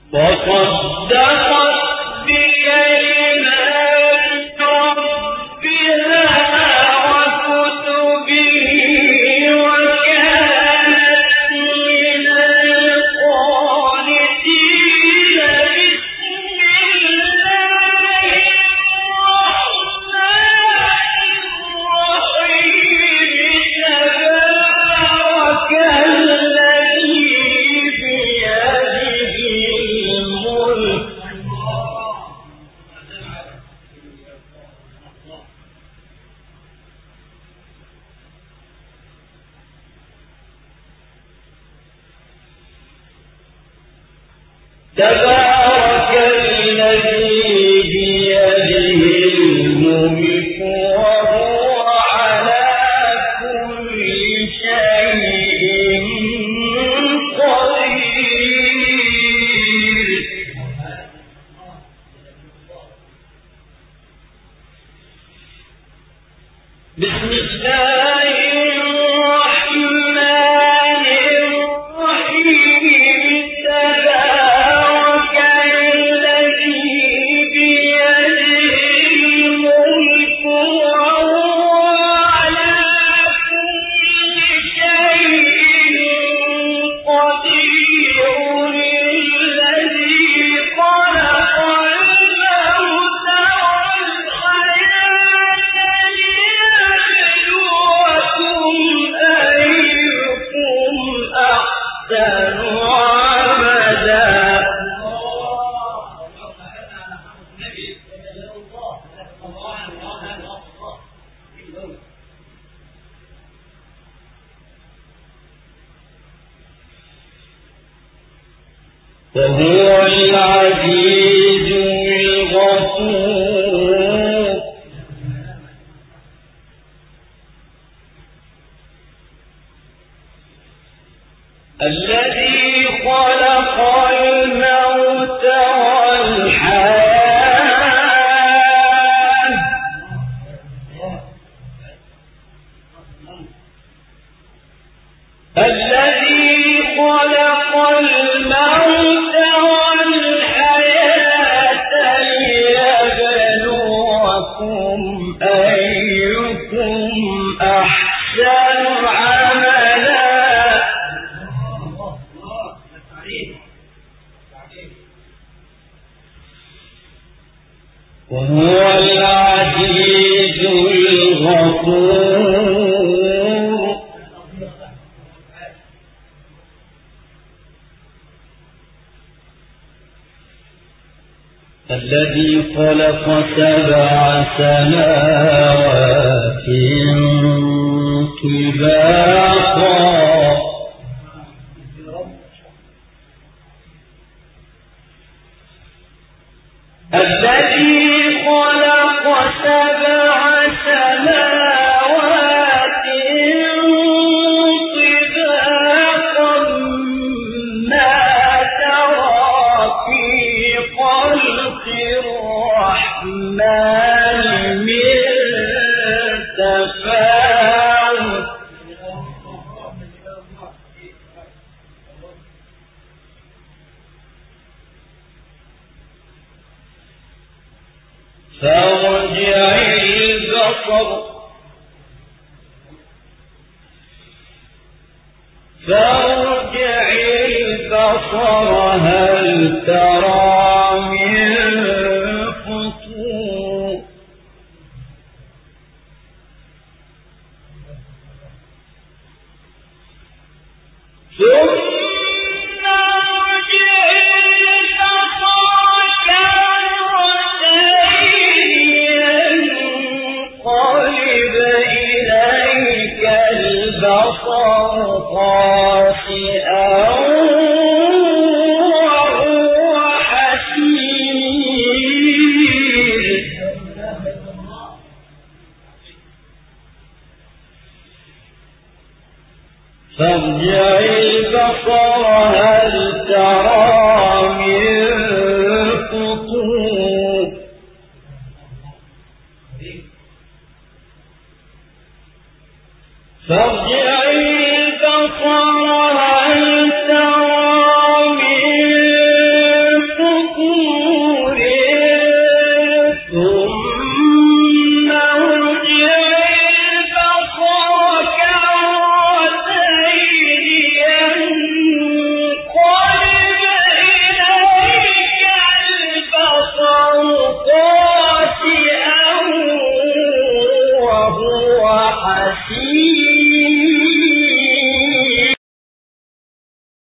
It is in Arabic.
تبارك الذي بيده الملك وهو على كل شيء قدير. بسم الله الرحمن الرحيم. تبارك الذي بيده الملك وهو على كل شيء قدير. الذي خلق الموت والحياة ليبلوكم أيكم أحسن عملا. وهو العزيز الغفور. الذي خلق الموت والحياة الذي خلق الموت والحياة ليبلوكم أيكم أحسن عملا. وهو العزيز الغفور. الذي خلق 7 سماوات طباقا. الذي خلق 7 سماوات طباقا ما ترى في خلق الرحمن من تفاوت. فارجع البصر